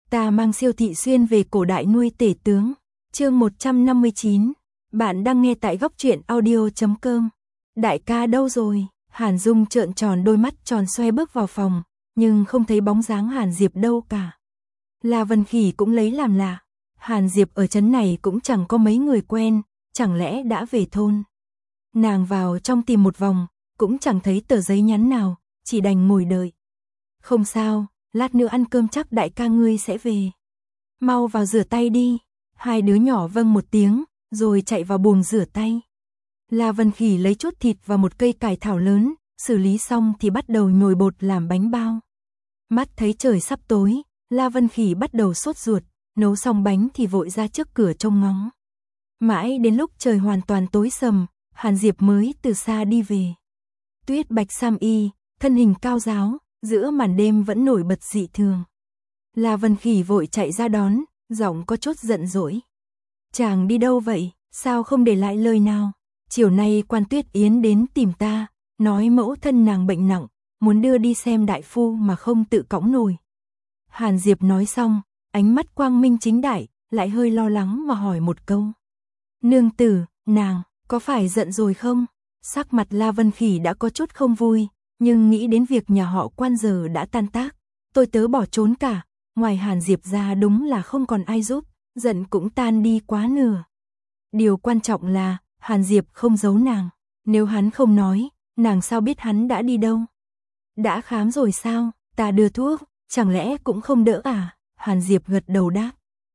Ta mang siêu thị xuyên về cổ đại nuôi tể tướng. Chương 159. Bạn đang nghe tại góc truyện audio.com. Đại ca đâu rồi? Hàn Dung trợn tròn đôi mắt tròn xoe bước vào phòng, nhưng không thấy bóng dáng Hàn Diệp đâu cả. La Vân Khỉ cũng lấy làm lạ. Hàn Diệp ở trấn này cũng chẳng có mấy người quen, chẳng lẽ đã về thôn? Nàng vào trong tìm một vòng, cũng chẳng thấy tờ giấy nhắn nào, chỉ đành ngồi đợi. Không sao, lát nữa ăn cơm chắc đại ca ngươi sẽ về. Mau vào rửa tay đi. Hai đứa nhỏ vâng một tiếng, rồi chạy vào buồng rửa tay. La Vân Khỉ lấy chút thịt và một cây cải thảo lớn, xử lý xong thì bắt đầu nhồi bột làm bánh bao. Mắt thấy trời sắp tối, La Vân Khỉ bắt đầu sốt ruột, nấu xong bánh thì vội ra trước cửa trông ngóng. Mãi đến lúc trời hoàn toàn tối sầm, Hàn Diệp mới từ xa đi về. Tuyết bạch sam y, thân hình cao ráo, giữa màn đêm vẫn nổi bật dị thường. La Vân Khỉ vội chạy ra đón, giọng có chút giận dỗi. Chàng đi đâu vậy, sao không để lại lời nào? Chiều nay Quan Tuyết Yến đến tìm ta, nói mẫu thân nàng bệnh nặng, muốn đưa đi xem đại phu mà không tự cõng nổi. Hàn Diệp nói xong, ánh mắt quang minh chính đại, lại hơi lo lắng mà hỏi một câu. Nương tử, nàng, có phải giận rồi không? Sắc mặt La Vân Khỉ đã có chút không vui, nhưng nghĩ đến việc nhà họ Quan giờ đã tan tác, tôi tớ bỏ trốn cả, ngoài Hàn Diệp ra đúng là không còn ai giúp, giận cũng tan đi quá nửa. Điều quan trọng là, Hàn Diệp không giấu nàng, nếu hắn không nói, nàng sao biết hắn đã đi đâu? Đã khám rồi sao, ta đưa thuốc, chẳng lẽ cũng không đỡ à? Hàn Diệp gật đầu đáp.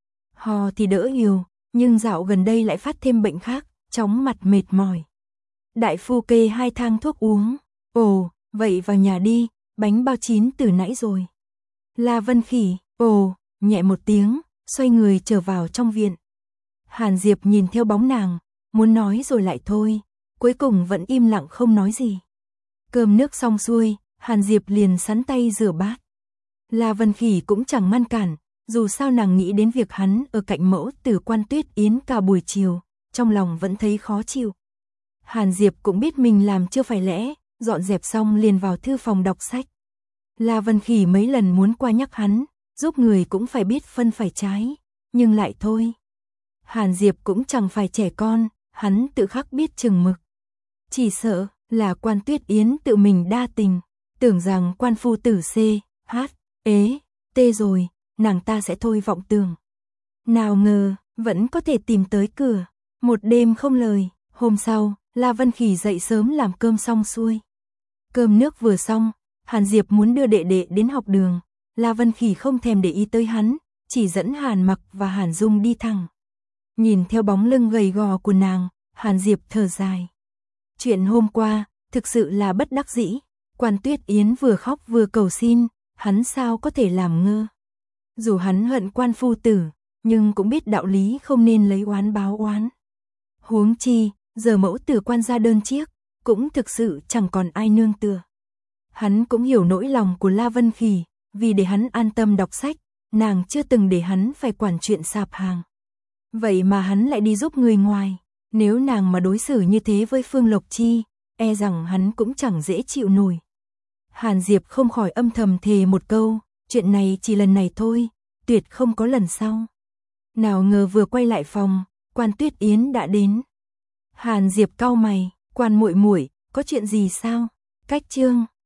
Ho thì đỡ nhiều, nhưng dạo gần đây lại phát thêm bệnh khác, chóng mặt mệt mỏi. Đại phu kê 2 thang thuốc uống. Ồ, vậy vào nhà đi, bánh bao chín từ nãy rồi. La Vân Khỉ, ồ, nhẹ một tiếng, xoay người trở vào trong viện. Hàn Diệp nhìn theo bóng nàng, muốn nói rồi lại thôi, cuối cùng vẫn im lặng không nói gì. Cơm nước xong xuôi, Hàn Diệp liền sắn tay rửa bát. La Vân Khỉ cũng chẳng ngăn cản, dù sao nàng nghĩ đến việc hắn ở cạnh mẫu tử Quan Tuyết Yến cả buổi chiều, trong lòng vẫn thấy khó chịu. Hàn Diệp cũng biết mình làm chưa phải lẽ, dọn dẹp xong liền vào thư phòng đọc sách. La Vân Khỉ mấy lần muốn qua nhắc hắn, giúp người cũng phải biết phân phải trái, nhưng lại thôi. Hàn Diệp cũng chẳng phải trẻ con, hắn tự khắc biết chừng mực. Chỉ sợ là Quan Tuyết Yến tự mình đa tình, tưởng rằng quan phu tử C, H, ế, T rồi, nàng ta sẽ thôi vọng tưởng. Nào ngờ, vẫn có thể tìm tới cửa. Một đêm không lời, hôm sau, La Vân Khỉ dậy sớm làm cơm xong xuôi. Cơm nước vừa xong, Hàn Diệp muốn đưa đệ đệ đến học đường. La Vân Khỉ không thèm để ý tới hắn, chỉ dẫn Hàn Mặc và Hàn Dung đi thẳng. Nhìn theo bóng lưng gầy gò của nàng, Hàn Diệp thở dài. Chuyện hôm qua, thực sự là bất đắc dĩ. Quan Tuyết Yến vừa khóc vừa cầu xin, hắn sao có thể làm ngơ. Dù hắn hận quan phu tử, nhưng cũng biết đạo lý không nên lấy oán báo oán. Huống chi, giờ mẫu tử Quan ra đơn chiếc, cũng thực sự chẳng còn ai nương tựa. Hắn cũng hiểu nỗi lòng của La Vân Khỉ, vì để hắn an tâm đọc sách, nàng chưa từng để hắn phải quản chuyện sạp hàng. Vậy mà hắn lại đi giúp người ngoài, nếu nàng mà đối xử như thế với Phương Lộc Chi, e rằng hắn cũng chẳng dễ chịu nổi. Hàn Diệp không khỏi âm thầm thề một câu, chuyện này chỉ lần này thôi, tuyệt không có lần sau. Nào ngờ vừa quay lại phòng, Quan Tuyết Yến đã đến. Hàn Diệp cau mày, Quan muội muội, có chuyện gì sao? Cách chương